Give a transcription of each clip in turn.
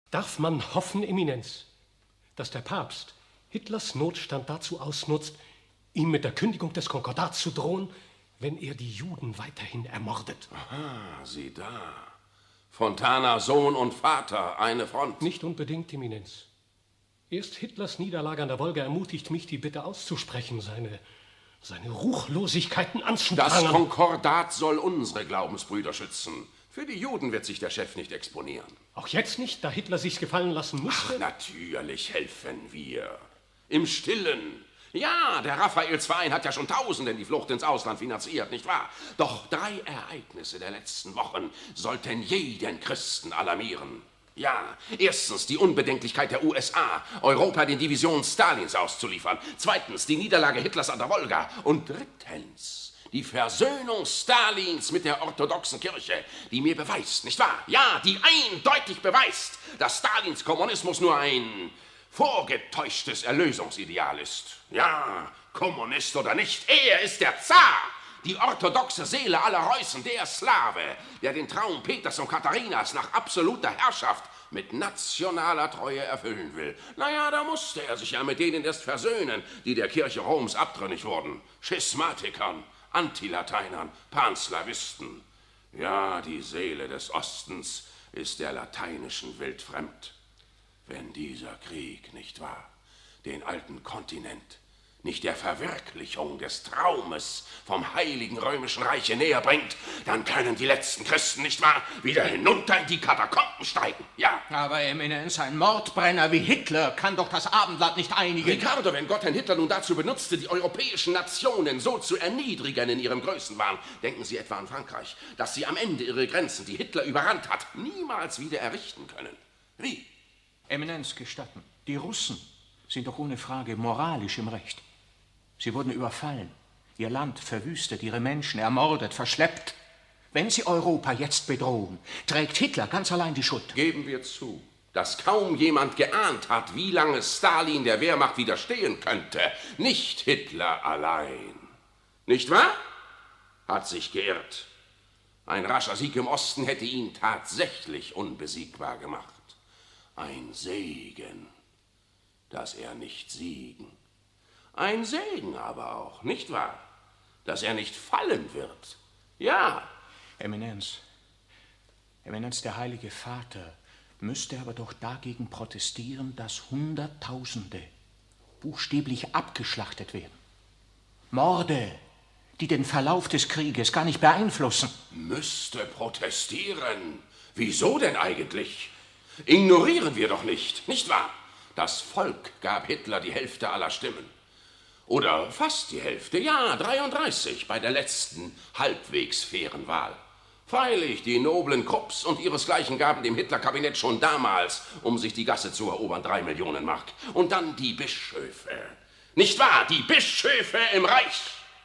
Darf man hoffen, Eminenz, dass der Papst Hitlers Notstand dazu ausnutzt, ihm mit der Kündigung des Konkordats zu drohen, wenn er die Juden weiterhin ermordet? Aha, sieh da. Fontana, Sohn und Vater, eine Front. Nicht unbedingt, Eminenz. Erst Hitlers Niederlage an der Wolga ermutigt mich, die Bitte auszusprechen, seine Ruchlosigkeiten anzuprangern. Das Konkordat soll unsere Glaubensbrüder schützen. Für die Juden wird sich der Chef nicht exponieren. Auch jetzt nicht, da Hitler sich's gefallen lassen müsste? Ach, natürlich helfen wir. Im Stillen. Ja, der Raphaelsverein hat ja schon Tausenden die Flucht ins Ausland finanziert, nicht wahr? Doch 3 Ereignisse der letzten Wochen sollten jeden Christen alarmieren. Ja, erstens die Unbedenklichkeit der USA, Europa den Divisionen Stalins auszuliefern. Zweitens die Niederlage Hitlers an der Wolga. Und drittens die Versöhnung Stalins mit der orthodoxen Kirche, die mir beweist, nicht wahr? Ja, die eindeutig beweist, dass Stalins Kommunismus nur ein vorgetäuschtes Erlösungsideal ist. Ja, Kommunist oder nicht, er ist der Zar, die orthodoxe Seele aller Reußen, der Slave, der den Traum Peters und Katharinas nach absoluter Herrschaft mit nationaler Treue erfüllen will. Naja, da musste er sich ja mit denen erst versöhnen, die der Kirche Roms abtrünnig wurden. Schismatikern, Antilateinern, Panslawisten. Ja, die Seele des Ostens ist der lateinischen Welt fremd. Wenn dieser Krieg, nicht wahr, den alten Kontinent nicht der Verwirklichung des Traumes vom Heiligen Römischen Reiche näher bringt, dann können die letzten Christen, nicht wahr, wieder hinunter in die Katakomben steigen, ja. Aber Eminenz, ein Mordbrenner wie Hitler kann doch das Abendland nicht einigen. Ricardo, wenn Gott Herrn Hitler nun dazu benutzte, die europäischen Nationen so zu erniedrigen in ihrem Größenwahn, denken Sie etwa an Frankreich, dass sie am Ende ihre Grenzen, die Hitler überrannt hat, niemals wieder errichten können. Wie? Eminenz, gestatten, die Russen sind doch ohne Frage moralisch im Recht. Sie wurden überfallen, ihr Land verwüstet, ihre Menschen ermordet, verschleppt. Wenn sie Europa jetzt bedrohen, trägt Hitler ganz allein die Schuld. Geben wir zu, dass kaum jemand geahnt hat, wie lange Stalin der Wehrmacht widerstehen könnte. Nicht Hitler allein. Nicht wahr? Hat sich geirrt. Ein rascher Sieg im Osten hätte ihn tatsächlich unbesiegbar gemacht. Ein Segen, dass er nicht siegen. Ein Segen aber auch, nicht wahr? Dass er nicht fallen wird. Ja. Eminenz, der Heilige Vater müsste aber doch dagegen protestieren, dass Hunderttausende buchstäblich abgeschlachtet werden. Morde, die den Verlauf des Krieges gar nicht beeinflussen. Müsste protestieren? Wieso denn eigentlich? Ignorieren wir doch nicht, nicht wahr? Das Volk gab Hitler die Hälfte aller Stimmen. Oder fast die Hälfte, ja, 33 bei der letzten halbwegs fairen Wahl. Freilich, die noblen Krupps und ihresgleichen gaben dem Hitler-Kabinett schon damals, um sich die Gasse zu erobern, 3 Millionen Mark. Und dann die Bischöfe. Nicht wahr? Die Bischöfe im Reich.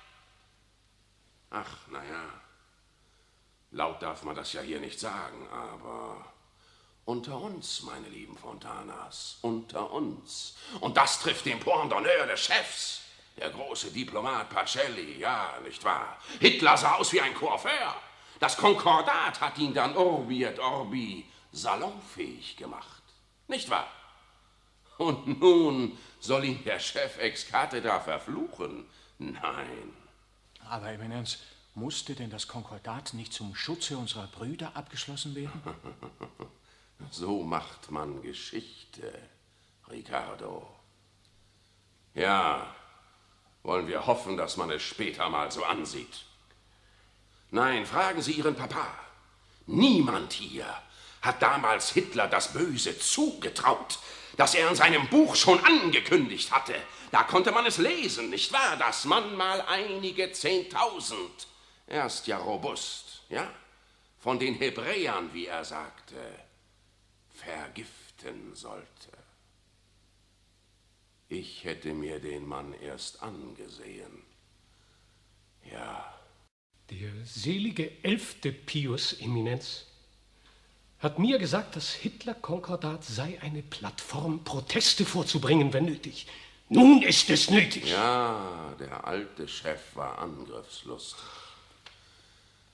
Ach, naja, laut darf man das ja hier nicht sagen, aber unter uns, meine lieben Fontanas, unter uns. Und das trifft den Point d'honneur des Chefs. Der große Diplomat Pacelli, ja, nicht wahr? Hitler sah aus wie ein Coiffeur. Das Konkordat hat ihn dann Urbi et Orbi salonfähig gemacht. Nicht wahr? Und nun soll ihn der Chef ex cathedra verfluchen? Nein. Aber, Eminenz, musste denn das Konkordat nicht zum Schutze unserer Brüder abgeschlossen werden? So macht man Geschichte, Ricardo. Ja, wollen wir hoffen, dass man es später mal so ansieht. Nein, fragen Sie Ihren Papa. Niemand hier hat damals Hitler das Böse zugetraut, das er in seinem Buch schon angekündigt hatte. Da konnte man es lesen, nicht wahr? Dass man mal einige 10.000, erst ja robust, ja, von den Hebräern, wie er sagte, vergiften sollte. Ich hätte mir den Mann erst angesehen. Ja. Der selige 11. Pius, Eminenz, hat mir gesagt, das Hitler-Konkordat sei eine Plattform, Proteste vorzubringen, wenn nötig. Nun ist es nötig. Ja, der alte Chef war angriffslustig.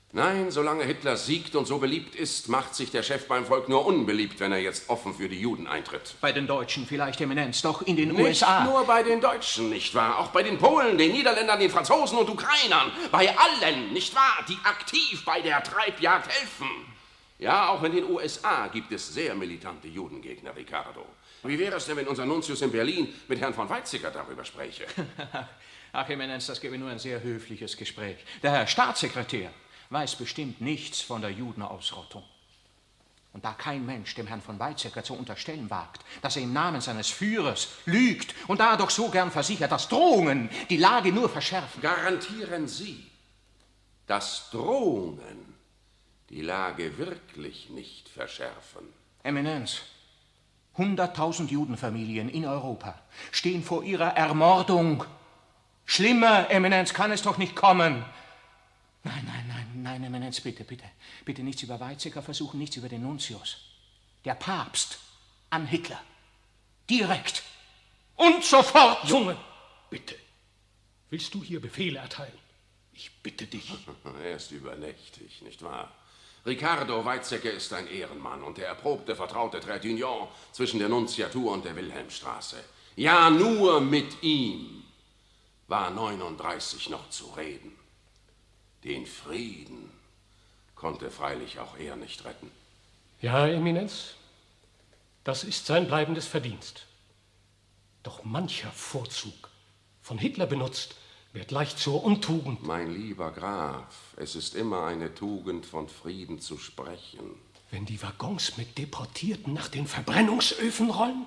Nein, solange Hitler siegt und so beliebt ist, macht sich der Chef beim Volk nur unbeliebt, wenn er jetzt offen für die Juden eintritt. Bei den Deutschen vielleicht, Eminenz, doch in den Nicht USA. nur bei den Deutschen, nicht wahr? Auch bei den Polen, den Niederländern, den Franzosen und Ukrainern. Bei allen, nicht wahr? Die aktiv bei der Treibjagd helfen. Ja, auch in den USA gibt es sehr militante Judengegner, Ricardo. Wie wäre es denn, wenn unser Nuntius in Berlin mit Herrn von Weizsäcker darüber spräche? Ach, Eminenz, das gäbe nur ein sehr höfliches Gespräch. Der Herr Staatssekretär weiß bestimmt nichts von der Judenausrottung. Und da kein Mensch dem Herrn von Weizsäcker zu unterstellen wagt, dass er im Namen seines Führers lügt und da er doch so gern versichert, dass Drohungen die Lage nur verschärfen. Garantieren Sie, dass Drohungen die Lage wirklich nicht verschärfen? Eminenz, 100.000 Judenfamilien in Europa stehen vor ihrer Ermordung. Schlimmer, Eminenz, kann es doch nicht kommen. Nein, Eminenz, bitte, bitte. Bitte nichts über Weizsäcker versuchen, nichts über den Nuntius. Der Papst an Hitler. Direkt. Und sofort. Junge, bitte. Willst du hier Befehle erteilen? Ich bitte dich. Er ist übernächtig, nicht wahr? Ricardo Weizsäcker ist ein Ehrenmann und der erprobte, vertraute Trädunion zwischen der Nunziatur und der Wilhelmstraße. Ja, nur mit ihm war 39 noch zu reden. Den Frieden konnte freilich auch er nicht retten. Ja, Eminenz, das ist sein bleibendes Verdienst. Doch mancher Vorzug, von Hitler benutzt, wird leicht zur Untugend. Mein lieber Graf, es ist immer eine Tugend, von Frieden zu sprechen. Wenn die Waggons mit Deportierten nach den Verbrennungsöfen rollen?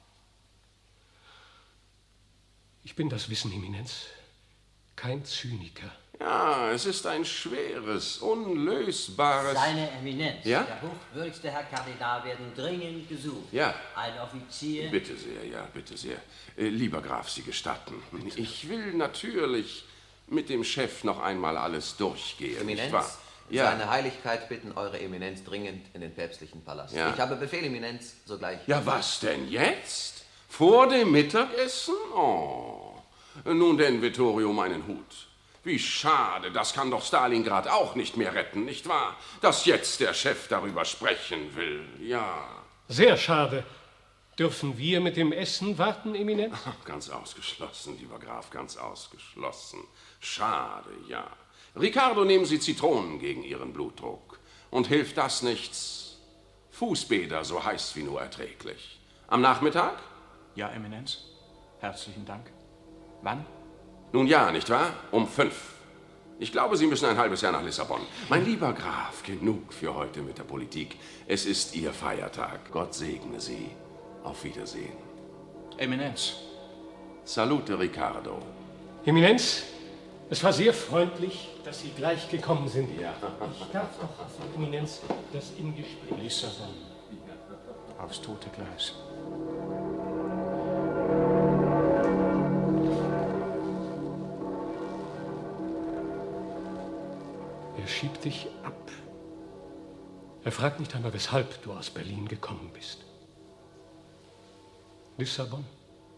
Ich bin, das Wissen, Eminenz, kein Zyniker. Ja, es ist ein schweres, unlösbares... Seine Eminenz, Ja? der hochwürdigste Herr Kardinal, werden dringend gesucht. Ja. Ein Offizier... Bitte sehr, ja, bitte sehr. Lieber Graf, Sie gestatten. Bitte. Ich will natürlich mit dem Chef noch einmal alles durchgehen, Eminenz, nicht wahr? Ja. Seine Heiligkeit bitten Eure Eminenz dringend in den päpstlichen Palast. Ja. Ich habe Befehl, Eminenz, sogleich. Ja, was denn jetzt? Vor dem Mittagessen? Oh. Nun denn, Vittorio, meinen Hut. Wie schade, das kann doch Stalingrad auch nicht mehr retten, nicht wahr? Dass jetzt der Chef darüber sprechen will, ja. Sehr schade. Dürfen wir mit dem Essen warten, Eminenz? Ganz ausgeschlossen, lieber Graf, ganz ausgeschlossen. Schade, ja. Ricardo, nehmen Sie Zitronen gegen Ihren Blutdruck. Und hilft das nichts? Fußbäder, so heiß wie nur erträglich. Am Nachmittag? Ja, Eminenz, herzlichen Dank. Wann? Nun ja, nicht wahr? Um 5. Ich glaube, Sie müssen ein halbes Jahr nach Lissabon. Mein lieber Graf, genug für heute mit der Politik. Es ist Ihr Feiertag. Gott segne Sie. Auf Wiedersehen. Eminenz. Salute, Ricardo. Eminenz, es war sehr freundlich, dass Sie gleich gekommen sind. Ja. Ich darf doch, Eminenz, das im Gespräch... Lissabon. Aufs tote Gleis. Er schiebt dich ab. Er fragt nicht einmal, weshalb du aus Berlin gekommen bist. Lissabon.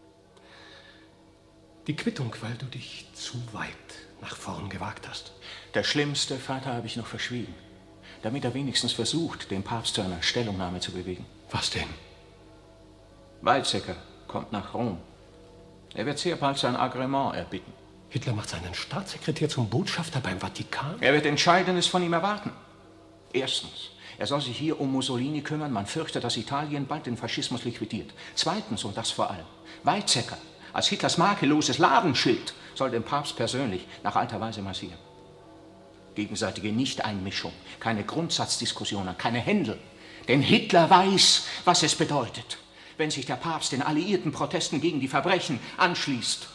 Die Quittung, weil du dich zu weit nach vorn gewagt hast. Der schlimmste Vater habe ich noch verschwiegen, damit er wenigstens versucht, den Papst zu einer Stellungnahme zu bewegen. Was denn? Weizsäcker kommt nach Rom. Er wird sehr bald sein Agreement erbitten. Hitler macht seinen Staatssekretär zum Botschafter beim Vatikan? Er wird Entscheidendes von ihm erwarten. Erstens, er soll sich hier um Mussolini kümmern. Man fürchtet, dass Italien bald den Faschismus liquidiert. Zweitens, und das vor allem, Weizsäcker als Hitlers makelloses Ladenschild soll den Papst persönlich nach alter Weise massieren. Gegenseitige Nichteinmischung, keine Grundsatzdiskussionen, keine Händel. Denn Hitler weiß, was es bedeutet, wenn sich der Papst den alliierten Protesten gegen die Verbrechen anschließt.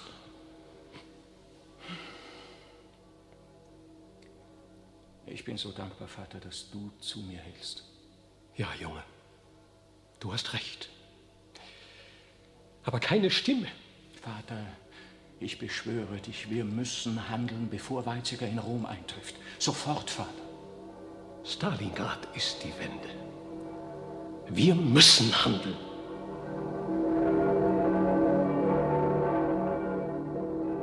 Ich bin so dankbar, Vater, dass du zu mir hältst. Ja, Junge, du hast recht. Aber keine Stimme. Vater, ich beschwöre dich, wir müssen handeln, bevor Weizsäcker in Rom eintrifft. Sofort, Vater. Stalingrad ist die Wende. Wir müssen handeln.